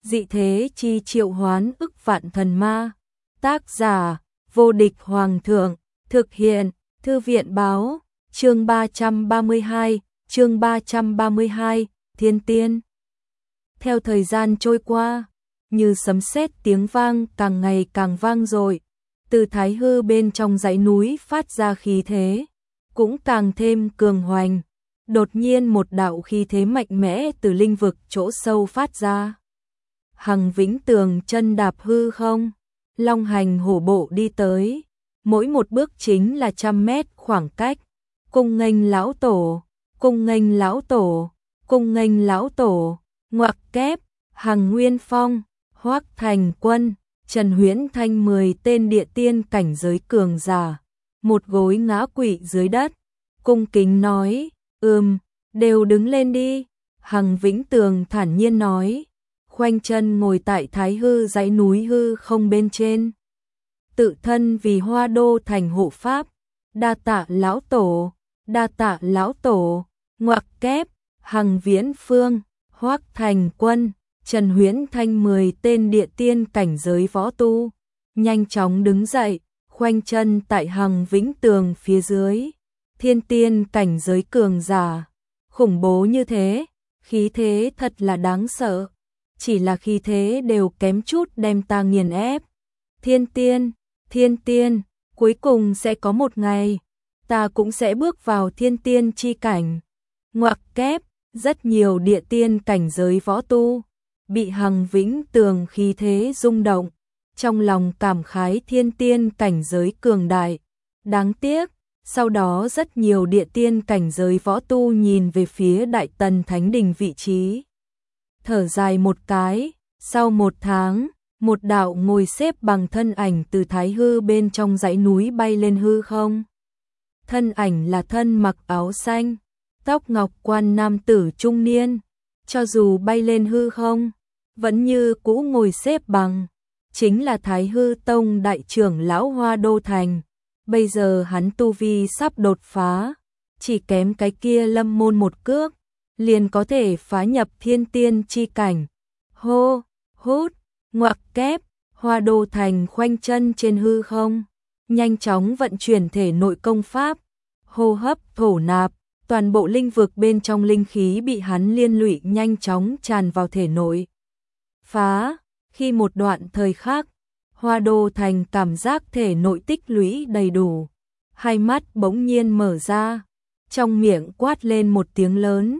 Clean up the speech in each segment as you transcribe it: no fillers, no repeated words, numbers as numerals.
dị thế chi triệu hoán ức vạn thần ma. Tác giả, vô địch hoàng thượng, thực hiện, thư viện báo, chương 332, Thiên Tiên. Theo thời gian trôi qua, như sấm sét tiếng vang càng ngày càng vang dội, từ thái hư bên trong dãy núi phát ra khí thế, cũng càng thêm cường hoành. Đột nhiên một đạo khí thế mạnh mẽ từ linh vực chỗ sâu phát ra. Hằng Vĩnh Tường chân đạp hư không, long hành hổ bộ đi tới, mỗi một bước chính là 100 mét khoảng cách. Cung nghênh lão tổ, cung nghênh lão tổ, cung nghênh lão tổ. Ngoặc kép, Hằng Nguyên Phong, Hoắc Thành Quân, Trần Huyễn Thanh 10 tên địa tiên cảnh giới cường giả, một gối ngã quỵ dưới đất, cung kính nói, đều đứng lên đi. Hằng Vĩnh Tường thản nhiên nói, khoanh chân ngồi tại thái hư dãy núi hư không bên trên. Tự thân vì Hoa Đô thành hộ pháp, đa tạ lão tổ, đa tạ lão tổ. Ngoặc kép, Hằng Viễn Phương, Hoắc Thành Quân, Trần Huyễn Thanh 10 tên địa tiên cảnh giới võ tu, nhanh chóng đứng dậy, khoanh chân tại Hằng Vĩnh Tường phía dưới. Thiên tiên cảnh giới cường giả, khủng bố như thế, khí thế thật là đáng sợ, chỉ là khí thế đều kém chút đem ta nghiền ép. Thiên tiên, cuối cùng sẽ có một ngày, ta cũng sẽ bước vào thiên tiên chi cảnh. Ngoặc kép, rất nhiều địa tiên cảnh giới võ tu, bị Hằng Vĩnh Tường khí thế rung động, trong lòng cảm khái thiên tiên cảnh giới cường đại. Đáng tiếc, sau đó rất nhiều địa tiên cảnh giới võ tu nhìn về phía Đại Tần Thánh Đình vị trí. Thở dài một cái, sau một tháng, một đạo ngồi xếp bằng thân ảnh từ thái hư bên trong dãy núi bay lên hư không. Thân ảnh là thân mặc áo xanh, tóc ngọc quan nam tử trung niên, cho dù bay lên hư không, vẫn như cũ ngồi xếp bằng, chính là Thái Hư Tông đại trưởng lão Hoa Đô Thành. Bây giờ hắn tu vi sắp đột phá, chỉ kém cái kia lâm môn một cước, liền có thể phá nhập thiên tiên chi cảnh. Hô, hút, ngoặc kép, Hoa Đô Thành khoanh chân trên hư không, nhanh chóng vận chuyển thể nội công pháp, hô hấp thổ nạp, toàn bộ linh vực bên trong linh khí bị hắn liên lụy nhanh chóng tràn vào thể nội. Phá, khi một đoạn thời khắc, Hoa Đô Thành cảm giác thể nội tích lũy đầy đủ, hai mắt bỗng nhiên mở ra, trong miệng quát lên một tiếng lớn,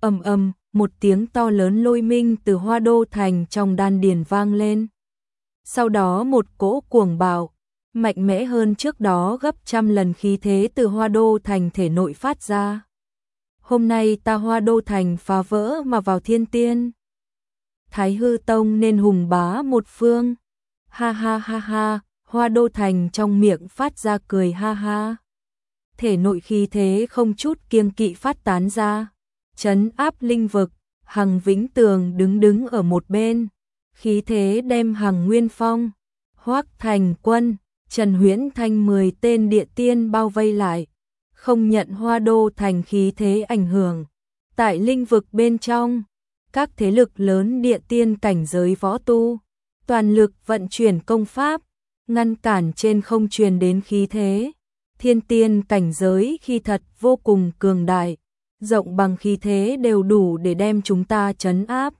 một tiếng to lớn lôi minh từ Hoa Đô Thành trong đan điền vang lên. Sau đó một cỗ cuồng bạo, mạnh mẽ hơn trước đó gấp 100 lần khí thế từ Hoa Đô Thành thể nội phát ra. Hôm nay ta Hoa Đô Thành phá vỡ mà vào thiên tiên. Thái Hư Tông nên hùng bá một phương. Ha ha ha ha, Hoa Đô Thành trong miệng phát ra cười ha ha. Thể nội khí thế không chút kiêng kỵ phát tán ra, trấn áp linh vực. Hằng Vĩnh Tường đứng ở một bên, khí thế đem Hằng Nguyên Phong, Hoắc Thành Quân, Trần Huyễn Thanh 10 tên địa tiên bao vây lại, không nhận Hoa Đô Thành khí thế ảnh hưởng. Tại linh vực bên trong, các thế lực lớn địa tiên cảnh giới võ tu, toàn lực vận chuyển công pháp, ngăn cản trên không truyền đến khí thế. Thiên tiên cảnh giới khi thật vô cùng cường đại, rộng bằng khí thế đều đủ để đem chúng ta trấn áp.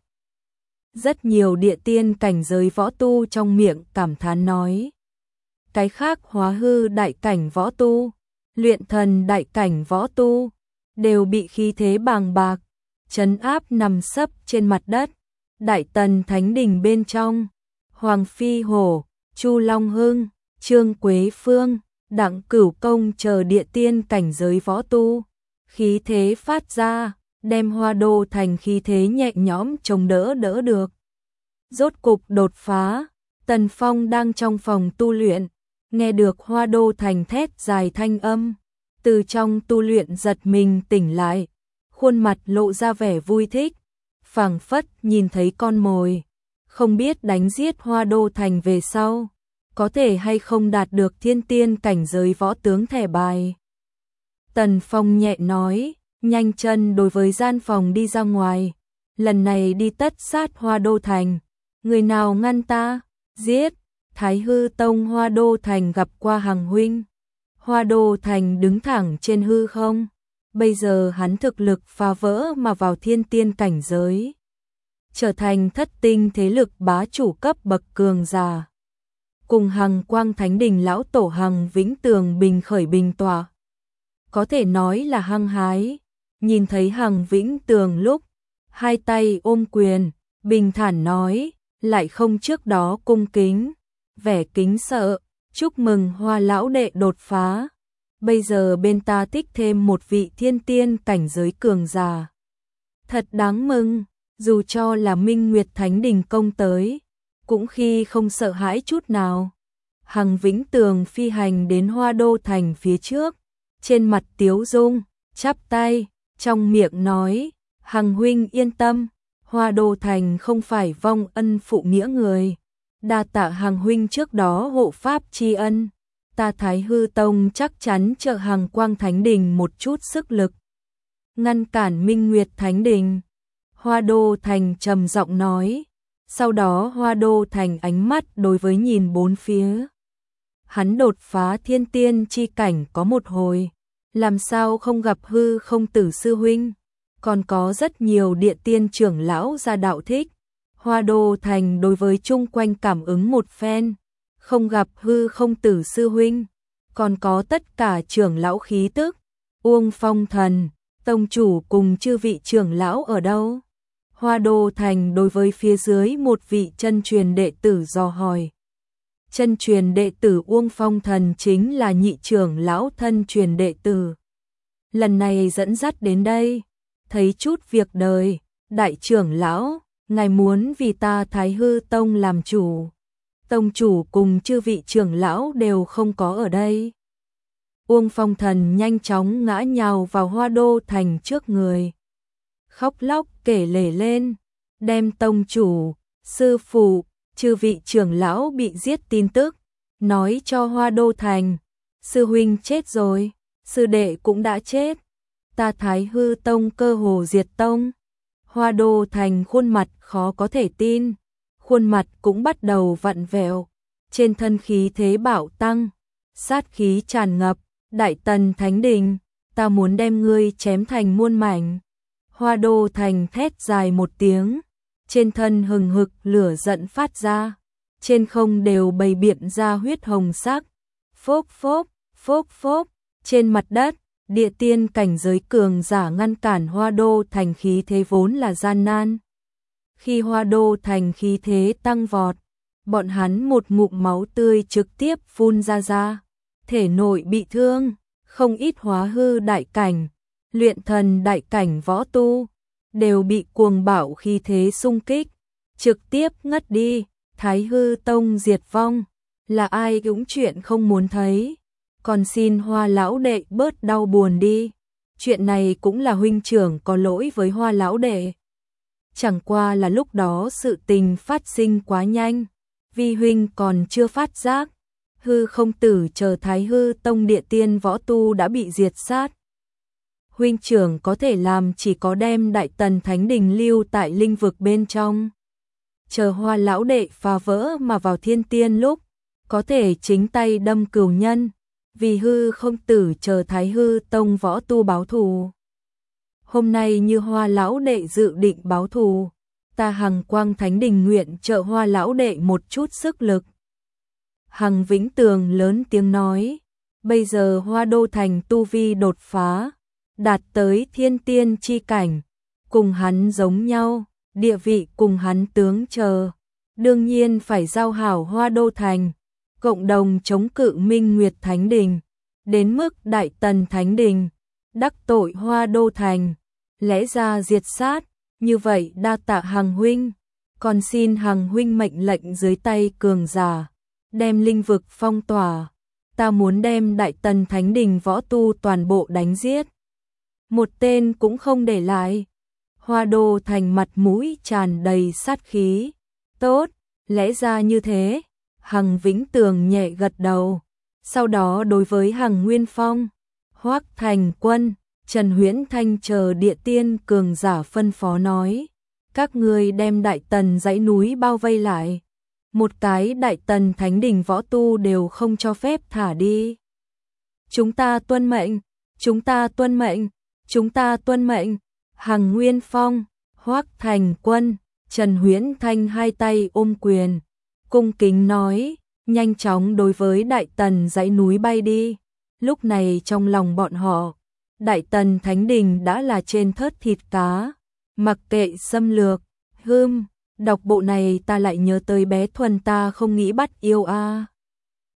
Rất nhiều địa tiên cảnh giới võ tu trong miệng cảm thán nói. Cái khác hóa hư đại cảnh võ tu, luyện thần đại cảnh võ tu, đều bị khí thế bàng bạc, trấn áp nằm sấp trên mặt đất. Đại Tần Thánh Đình bên trong, Hoàng Phi Hổ, Chu Long Hưng, Trương Quế Phương, Đặng Cửu Công chờ địa tiên cảnh giới võ tu, khí thế phát ra, đem Hoa Đô Thành khí thế nhẹ nhõm chống đỡ được. Rốt cục đột phá, Tần Phong đang trong phòng tu luyện, nghe được Hoa Đô Thành thét dài thanh âm, từ trong tu luyện giật mình tỉnh lại, khuôn mặt lộ ra vẻ vui thích, phảng phất nhìn thấy con mồi, không biết đánh giết Hoa Đô Thành về sau, có thể hay không đạt được thiên tiên cảnh giới võ tướng thẻ bài. Tần Phong nhẹ nói, nhanh chân đối với gian phòng đi ra ngoài, lần này đi tất sát Hoa Đô Thành, Người nào ngăn ta? Giết! Thái hư tông Hoa Đô Thành gặp qua Hằng huynh. Hoa Đô Thành đứng thẳng trên hư không. Bây giờ hắn thực lực phá vỡ mà vào thiên tiên cảnh giới, trở thành thất tinh thế lực bá chủ cấp bậc cường giả. Cùng Hằng Quang Thánh Đình lão tổ Hằng Vĩnh Tường bình khởi bình tọa, có thể nói là hăng hái. Nhìn thấy Hằng Vĩnh Tường lúc, hai tay ôm quyền, bình thản nói, lại không trước đó cung kính, vẻ kính sợ, chúc mừng Hoa lão đệ đột phá. Bây giờ bên ta thích thêm một vị thiên tiên cảnh giới cường giả. Thật đáng mừng, dù cho là Minh Nguyệt Thánh Đình công tới, cũng khi không sợ hãi chút nào. Hằng Vĩnh Tường phi hành đến Hoa Đô Thành phía trước, trên mặt tiếu dung, chắp tay, trong miệng nói, Hằng huynh yên tâm, Hoa Đô Thành không phải vong ân phụ nghĩa người. Đa tạ Hằng huynh trước đó hộ pháp tri ân, ta Thái hư tông chắc chắn trợ Hằng Quang Thánh Đình một chút sức lực, ngăn cản Minh Nguyệt Thánh Đình. Hoa Đô Thành trầm giọng nói, sau đó Hoa Đô Thành ánh mắt đối với nhìn bốn phía. Hắn đột phá thiên tiên chi cảnh có một hồi, làm sao không gặp hư không tử sư huynh, còn có rất nhiều địa tiên trưởng lão ra đạo thích. Hoa Đô Thành đối với chung quanh cảm ứng một phen, không gặp hư không tử sư huynh, còn có tất cả trưởng lão khí tức. Uông Phong Thần, tông chủ cùng chư vị trưởng lão ở đâu? Hoa Đô Thành đối với phía dưới một vị chân truyền đệ tử dò hỏi. Chân truyền đệ tử Uông Phong Thần chính là nhị trưởng lão thân truyền đệ tử, lần này dẫn dắt đến đây, thấy chút việc đời. Đại trưởng lão, ngài muốn vì ta Thái hư tông làm chủ. Tông chủ cùng chư vị trưởng lão đều không có ở đây. Uông Phong Thần nhanh chóng ngã nhào vào Hoa Đô Thành trước người, khóc lóc kể lể lên, đem tông chủ, sư phụ, chư vị trưởng lão bị giết tin tức nói cho Hoa Đô Thành. Sư huynh chết rồi, sư đệ cũng đã chết, ta Thái hư tông cơ hồ diệt tông. Hoa Đô Thành khuôn mặt khó có thể tin, khuôn mặt cũng bắt đầu vặn vẹo, trên thân khí thế bạo tăng, sát khí tràn ngập. Đại Tần Thánh Đình, ta muốn đem ngươi chém thành muôn mảnh. Hoa Đô Thành thét dài một tiếng, trên thân hừng hực lửa giận phát ra, trên không đều bày biện ra huyết hồng sắc. Phốc phốc, phốc phốc, trên mặt đất, địa tiên cảnh giới cường giả ngăn cản Hoa Đô Thành khí thế vốn là gian nan. Khi Hoa Đô Thành khí thế tăng vọt, bọn hắn một ngụm máu tươi trực tiếp phun ra, thể nội bị thương, không ít hóa hư đại cảnh, luyện thần đại cảnh võ tu, đều bị cuồng bạo khí thế xung kích, trực tiếp ngất đi. Thái hư tông diệt vong, là ai cũng chuyện không muốn thấy, còn xin Hoa lão đệ bớt đau buồn đi, chuyện này cũng là huynh trưởng có lỗi với Hoa lão đệ. Chẳng qua là lúc đó sự tình phát sinh quá nhanh, vi huynh còn chưa phát giác, hư không tử chờ Thái hư tông địa tiên võ tu đã bị diệt sát. Huynh trưởng có thể làm chỉ có đem Đại Tần Thánh Đình lưu tại linh vực bên trong, chờ Hoa lão đệ phá vỡ mà vào thiên tiên lúc, có thể chính tay đâm cửu nhân, vì hư không tử chờ Thái hư tông võ tu báo thù. Hôm nay như Hoa lão đệ dự định báo thù, ta Hằng Quang Thánh Đình nguyện trợ Hoa lão đệ một chút sức lực. Hằng Vĩnh Tường lớn tiếng nói, bây giờ Hoa Đô Thành tu vi đột phá, đạt tới thiên tiên chi cảnh, cùng hắn giống nhau, địa vị cùng hắn tướng chờ, đương nhiên phải giao hảo Hoa Đô Thành, cộng đồng chống cự Minh Nguyệt Thánh Đình, đến mức Đại Tần Thánh Đình đắc tội Hoa Đô Thành, lẽ ra diệt sát. Như vậy đa tạ Hằng huynh, còn xin Hằng huynh mệnh lệnh dưới tay cường giả, đem linh vực phong tỏa, ta muốn đem Đại Tần Thánh Đình võ tu toàn bộ đánh giết, một tên cũng không để lại. Hoa Đô Thành mặt mũi tràn đầy sát khí. Tốt, lẽ ra như thế. Hằng Vĩnh Tường nhẹ gật đầu, sau đó đối với Hằng Nguyên Phong, Hoắc Thành Quân, Trần Huyễn Thanh chờ địa tiên cường giả phân phó nói, các ngươi đem Đại Tần dãy núi bao vây lại. Một cái Đại Tần thánh đình võ tu đều không cho phép thả đi. Chúng ta tuân mệnh, chúng ta tuân mệnh, chúng ta tuân mệnh. Hằng Nguyên Phong, Hoắc Thành Quân, Trần Huyễn Thanh hai tay ôm quyền, cung kính nói, nhanh chóng đối với Đại Tần dãy núi bay đi. Lúc này trong lòng bọn họ, Đại Tần Thánh Đình đã là trên thớt thịt cá, mặc kệ xâm lược. Đọc bộ này ta lại nhớ tới bé Thuần ta không nghĩ bắt yêu a.